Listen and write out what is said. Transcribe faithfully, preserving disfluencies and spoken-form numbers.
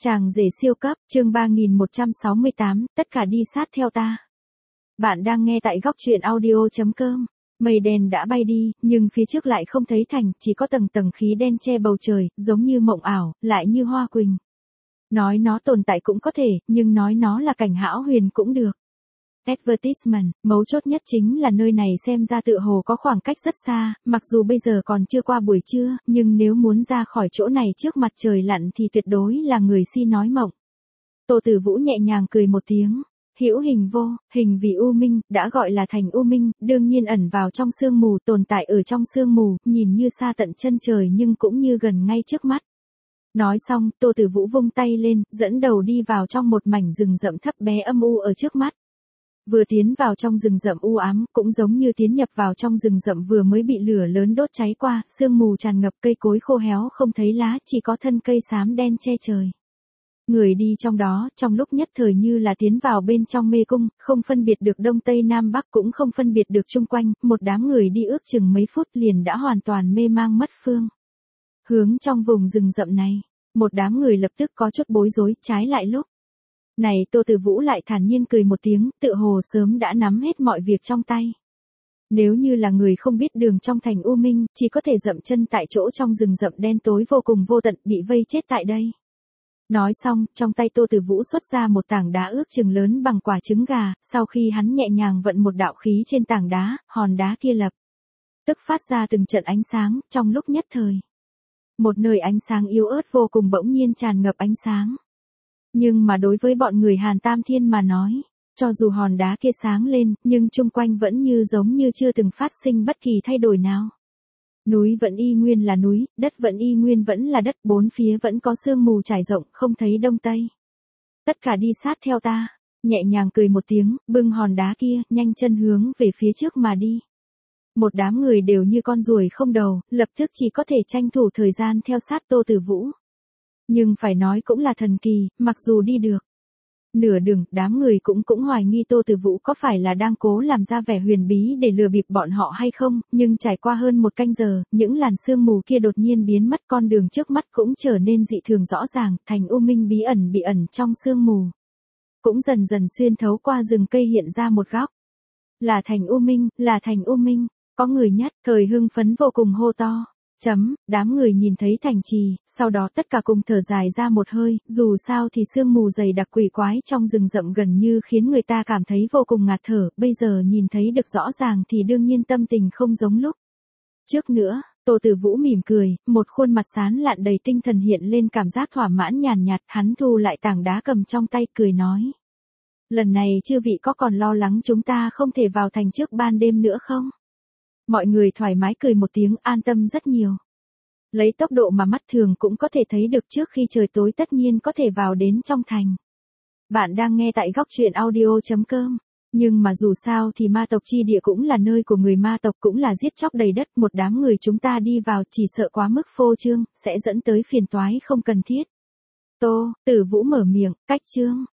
Chàng rể siêu cấp, chương ba nghìn một trăm sáu mươi tám, tất cả đi sát theo ta. Bạn đang nghe tại góc truyện audio chấm com. Mây đen đã bay đi, nhưng phía trước lại không thấy thành, chỉ có tầng tầng khí đen che bầu trời, giống như mộng ảo, lại như hoa quỳnh. Nói nó tồn tại cũng có thể, nhưng nói nó là cảnh hão huyền cũng được. Advertisement, mấu chốt nhất chính là nơi này xem ra tựa hồ có khoảng cách rất xa, mặc dù bây giờ còn chưa qua buổi trưa, nhưng nếu muốn ra khỏi chỗ này trước mặt trời lặn thì tuyệt đối là người si nói mộng. Tô Tử Vũ nhẹ nhàng cười một tiếng. Hữu hình vô, hình vì u minh, đã gọi là thành u minh, đương nhiên ẩn vào trong sương mù, tồn tại ở trong sương mù, nhìn như xa tận chân trời nhưng cũng như gần ngay trước mắt. Nói xong, Tô Tử Vũ vung tay lên, dẫn đầu đi vào trong một mảnh rừng rậm thấp bé âm u ở trước mắt. Vừa tiến vào trong rừng rậm u ám, cũng giống như tiến nhập vào trong rừng rậm vừa mới bị lửa lớn đốt cháy qua, sương mù tràn ngập, cây cối khô héo không thấy lá, chỉ có thân cây xám đen che trời. Người đi trong đó, trong lúc nhất thời như là tiến vào bên trong mê cung, không phân biệt được đông tây nam bắc, cũng không phân biệt được chung quanh, một đám người đi ước chừng mấy phút liền đã hoàn toàn mê mang mất phương. Hướng trong vùng rừng rậm này, một đám người lập tức có chút bối rối, trái lại lúc này Tô Tử Vũ lại thản nhiên cười một tiếng, tựa hồ sớm đã nắm hết mọi việc trong tay. Nếu như là người không biết đường trong thành u minh, chỉ có thể dậm chân tại chỗ trong rừng rậm đen tối vô cùng vô tận, bị vây chết tại đây. Nói xong, trong tay Tô Tử Vũ xuất ra một tảng đá ước chừng lớn bằng quả trứng gà, sau khi hắn nhẹ nhàng vận một đạo khí trên tảng đá, hòn đá kia lập tức phát ra từng trận ánh sáng, trong lúc nhất thời. Một nơi ánh sáng yếu ớt vô cùng bỗng nhiên tràn ngập ánh sáng. Nhưng mà đối với bọn người Hàn Tam Thiên mà nói, cho dù hòn đá kia sáng lên, nhưng chung quanh vẫn như giống như chưa từng phát sinh bất kỳ thay đổi nào. Núi vẫn y nguyên là núi, đất vẫn y nguyên vẫn là đất, bốn phía vẫn có sương mù trải rộng, không thấy đông tây. Tất cả đi sát theo ta, nhẹ nhàng cười một tiếng, bưng hòn đá kia, nhanh chân hướng về phía trước mà đi. Một đám người đều như con ruồi không đầu, lập tức chỉ có thể tranh thủ thời gian theo sát Tô Tử Vũ. Nhưng phải nói cũng là thần kỳ, mặc dù đi được nửa đường, đám người cũng cũng hoài nghi Tô Tử Vũ có phải là đang cố làm ra vẻ huyền bí để lừa bịp bọn họ hay không, nhưng trải qua hơn một canh giờ, những làn sương mù kia đột nhiên biến mất, con đường trước mắt cũng trở nên dị thường rõ ràng, thành u minh bí ẩn bị ẩn trong sương mù. Cũng dần dần xuyên thấu qua rừng cây hiện ra một góc. Là thành u minh, là thành u minh, có người nhất, thời hưng phấn vô cùng hô to. Chấm, đám người nhìn thấy thành trì, sau đó tất cả cùng thở dài ra một hơi, dù sao thì sương mù dày đặc quỷ quái trong rừng rậm gần như khiến người ta cảm thấy vô cùng ngạt thở, bây giờ nhìn thấy được rõ ràng thì đương nhiên tâm tình không giống lúc trước nữa. Tô Tử Vũ mỉm cười, một khuôn mặt sán lạn đầy tinh thần hiện lên cảm giác thỏa mãn nhàn nhạt, hắn thu lại tảng đá cầm trong tay cười nói. Lần này chư vị có còn lo lắng chúng ta không thể vào thành trước ban đêm nữa không? Mọi người thoải mái cười một tiếng, an tâm rất nhiều. Lấy tốc độ mà mắt thường cũng có thể thấy được, trước khi trời tối tất nhiên có thể vào đến trong thành. Bạn đang nghe tại góc truyện audio chấm com. Nhưng mà dù sao thì ma tộc chi địa cũng là nơi của người ma tộc, cũng là giết chóc đầy đất, một đám người chúng ta đi vào chỉ sợ quá mức phô trương, sẽ dẫn tới phiền toái không cần thiết. Tô Tử Vũ mở miệng, cách trương.